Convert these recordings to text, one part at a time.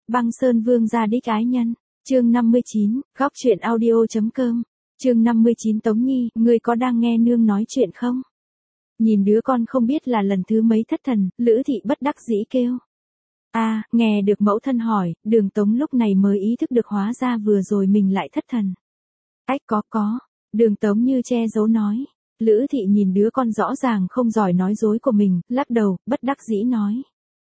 Băng Sơn Vương gia đích ái nhân, chương 59, góc chuyện audio.com, chương 59 Tống Nhi, ngươi có đang nghe nương nói chuyện không? Nhìn đứa con không biết là lần thứ mấy thất thần, Lữ Thị bất đắc dĩ kêu. Nghe được mẫu thân hỏi, Đường Tống lúc này mới ý thức được hóa ra vừa rồi mình lại thất thần. Có, Đường Tống như che giấu nói. Lữ Thị nhìn đứa con rõ ràng không giỏi nói dối của mình, lắc đầu, bất đắc dĩ nói.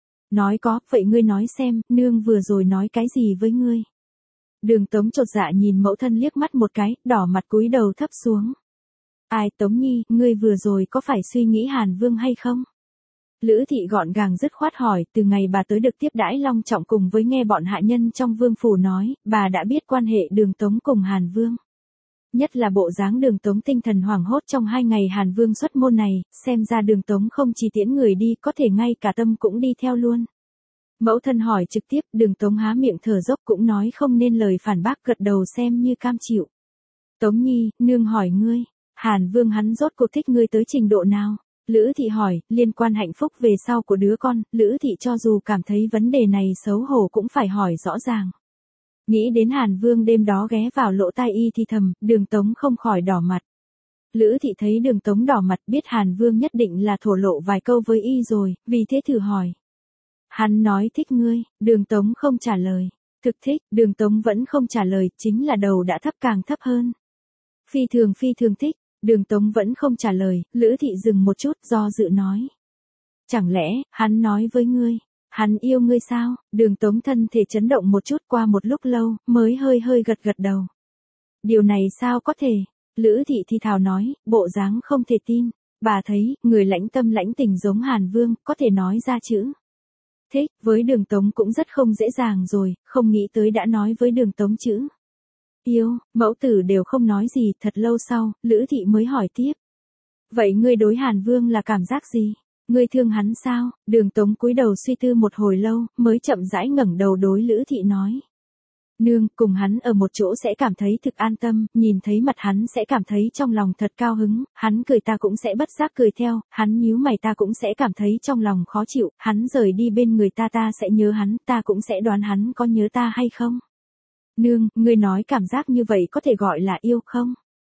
Nói có, vậy ngươi nói xem, nương vừa rồi nói cái gì với ngươi? Đường Tống chột dạ nhìn mẫu thân liếc mắt một cái, đỏ mặt cúi đầu thấp xuống. Ai Tống Nhi, ngươi vừa rồi có phải suy nghĩ Hàn Vương hay không? Lữ Thị gọn gàng dứt khoát hỏi, từ ngày bà tới được tiếp đãi long trọng cùng với nghe bọn hạ nhân trong vương phủ nói, bà đã biết quan hệ Đường Tống cùng Hàn Vương. Nhất là bộ dáng Đường Tống tinh thần hoảng hốt trong 2 ngày Hàn Vương xuất môn này, xem ra Đường Tống không chỉ tiễn người đi, có thể ngay cả tâm cũng đi theo luôn. Mẫu thân hỏi trực tiếp, Đường Tống há miệng thở dốc cũng nói không nên lời phản bác, gật đầu xem như cam chịu. Tống Nhi, nương hỏi ngươi, Hàn Vương hắn rốt cuộc thích ngươi tới trình độ nào? Lữ Thị hỏi, liên quan hạnh phúc về sau của đứa con, Lữ Thị cho dù cảm thấy vấn đề này xấu hổ cũng phải hỏi rõ ràng. Nghĩ đến Hàn Vương đêm đó ghé vào lỗ tai y thì thầm, Đường Tống không khỏi đỏ mặt. Lữ Thị thấy Đường Tống đỏ mặt biết Hàn Vương nhất định là thổ lộ vài câu với y rồi, vì thế thử hỏi. Hắn nói thích ngươi, Đường Tống không trả lời. Thực thích, Đường Tống vẫn không trả lời, chính là đầu đã thấp càng thấp hơn. Phi thường thích, Đường Tống vẫn không trả lời, Lữ Thị dừng một chút do dự nói. Chẳng lẽ, hắn nói với ngươi, hắn yêu ngươi sao? Đường Tống thân thể chấn động một chút, qua một lúc lâu, mới hơi gật đầu. Điều này sao có thể? Lữ Thị thì thào nói, bộ dáng không thể tin. Bà thấy, người lãnh tâm lãnh tình giống Hàn Vương, có thể nói ra chữ thích, với Đường Tống cũng rất không dễ dàng rồi, không nghĩ tới đã nói với Đường Tống chữ yêu, mẫu tử đều không nói gì, thật lâu sau, Lữ Thị mới hỏi tiếp. Vậy ngươi đối Hàn Vương là cảm giác gì? Ngươi thương hắn sao? Đường Tống cúi đầu suy tư một hồi lâu, mới chậm rãi ngẩng đầu đối Lữ Thị nói. Nương, cùng hắn ở một chỗ sẽ cảm thấy thực an tâm, nhìn thấy mặt hắn sẽ cảm thấy trong lòng thật cao hứng, hắn cười ta cũng sẽ bất giác cười theo, hắn nhíu mày ta cũng sẽ cảm thấy trong lòng khó chịu, hắn rời đi bên người ta sẽ nhớ hắn, ta cũng sẽ đoán hắn có nhớ ta hay không. Nương, ngươi nói cảm giác như vậy có thể gọi là yêu không?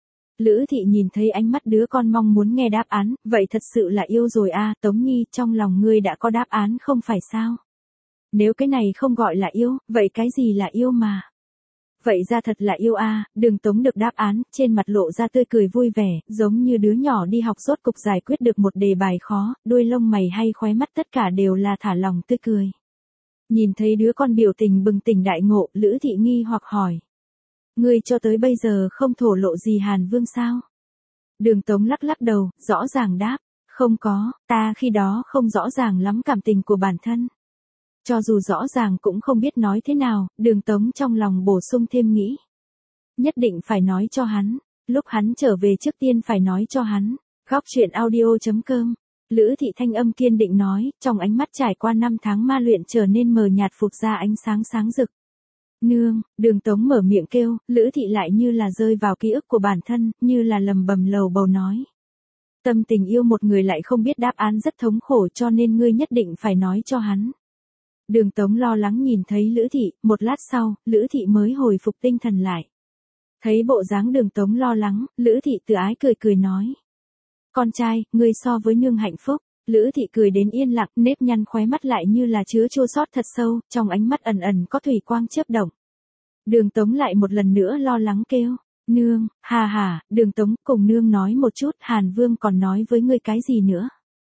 Lữ Thị nhìn thấy ánh mắt đứa con mong muốn nghe đáp án, vậy thật sự là yêu rồi Tống Nhi, trong lòng ngươi đã có đáp án không phải sao? Nếu cái này không gọi là yêu, vậy cái gì là yêu mà? Vậy ra thật là yêu Đường Tống được đáp án, trên mặt lộ ra tươi cười vui vẻ, giống như đứa nhỏ đi học rốt cục giải quyết được một đề bài khó, đuôi lông mày hay khóe mắt tất cả đều là thả lòng tươi cười. Nhìn thấy đứa con biểu tình bừng tỉnh đại ngộ, Lữ Thị nghi hoặc hỏi. Ngươi cho tới bây giờ không thổ lộ gì Hàn Vương sao? Đường Tống lắc đầu, rõ ràng đáp. Không có, ta khi đó không rõ ràng lắm cảm tình của bản thân. Cho dù rõ ràng cũng không biết nói thế nào, Đường Tống trong lòng bổ sung thêm nghĩ. Nhất định phải nói cho hắn, lúc hắn trở về trước tiên phải nói cho hắn. Góc chuyện audio.com, Lữ Thị thanh âm kiên định nói, trong ánh mắt trải qua 5 tháng ma luyện trở nên mờ nhạt phục ra ánh sáng sáng rực. Nương, Đường Tống mở miệng kêu, Lữ Thị lại như là rơi vào ký ức của bản thân, như là lầm bầm lầu bầu nói. Tâm tình yêu một người lại không biết đáp án rất thống khổ cho nên ngươi nhất định phải nói cho hắn. Đường Tống lo lắng nhìn thấy Lữ Thị, một lát sau, Lữ Thị mới hồi phục tinh thần lại. Thấy bộ dáng Đường Tống lo lắng, Lữ Thị tự ái cười nói. Con trai, ngươi so với nương hạnh phúc. Lữ Thị cười đến yên lặng, nếp nhăn khóe mắt lại như là chứa chua xót thật sâu, trong ánh mắt ẩn ẩn có thủy quang chớp động. Đường Tống lại một lần nữa lo lắng kêu. Nương, Đường Tống cùng nương nói một chút, Hàn Vương còn nói với ngươi cái gì nữa?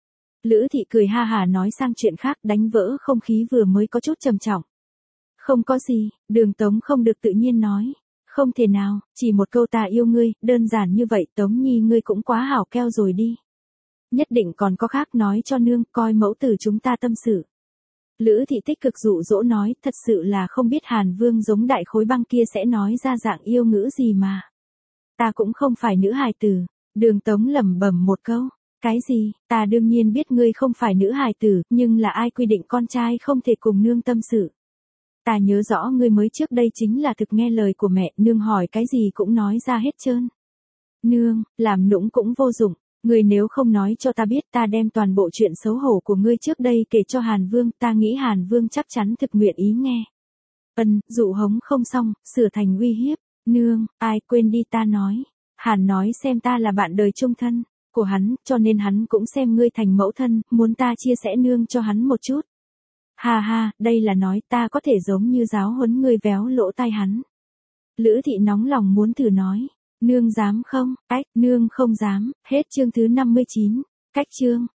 Lữ Thị cười nói sang chuyện khác, đánh vỡ không khí vừa mới có chút trầm trọng. Không có gì, Đường Tống không được tự nhiên nói. Không thể nào, chỉ một câu ta yêu ngươi, đơn giản như vậy, Tống Nhi ngươi cũng quá hảo keo rồi đi. Nhất định còn có khác, nói cho nương, coi mẫu tử chúng ta tâm sự. Lữ Thị tích cực dụ dỗ nói, thật sự là không biết Hàn Vương giống đại khối băng kia sẽ nói ra dạng yêu ngữ gì mà. Ta cũng không phải nữ hài tử. Đường Tống lẩm bẩm một câu. Cái gì, ta đương nhiên biết ngươi không phải nữ hài tử, nhưng là ai quy định con trai không thể cùng nương tâm sự. Ta nhớ rõ ngươi mới trước đây chính là thực nghe lời của mẹ, nương hỏi cái gì cũng nói ra hết trơn. Nương, làm nũng cũng vô dụng. Ngươi nếu không nói cho ta biết, ta đem toàn bộ chuyện xấu hổ của ngươi trước đây kể cho Hàn Vương, ta nghĩ Hàn Vương chắc chắn thực nguyện ý nghe. Dụ hống không xong, sửa thành uy hiếp. Nương, ai quên đi ta nói. Hàn nói xem ta là bạn đời chung thân của hắn, cho nên hắn cũng xem ngươi thành mẫu thân, muốn ta chia sẻ nương cho hắn một chút. Ha ha, đây là nói ta có thể giống như giáo huấn ngươi véo lỗ tai hắn. Lữ thị nóng lòng muốn thử nói. Nương dám không? Nương không dám. Hết chương thứ 59. Cách chương.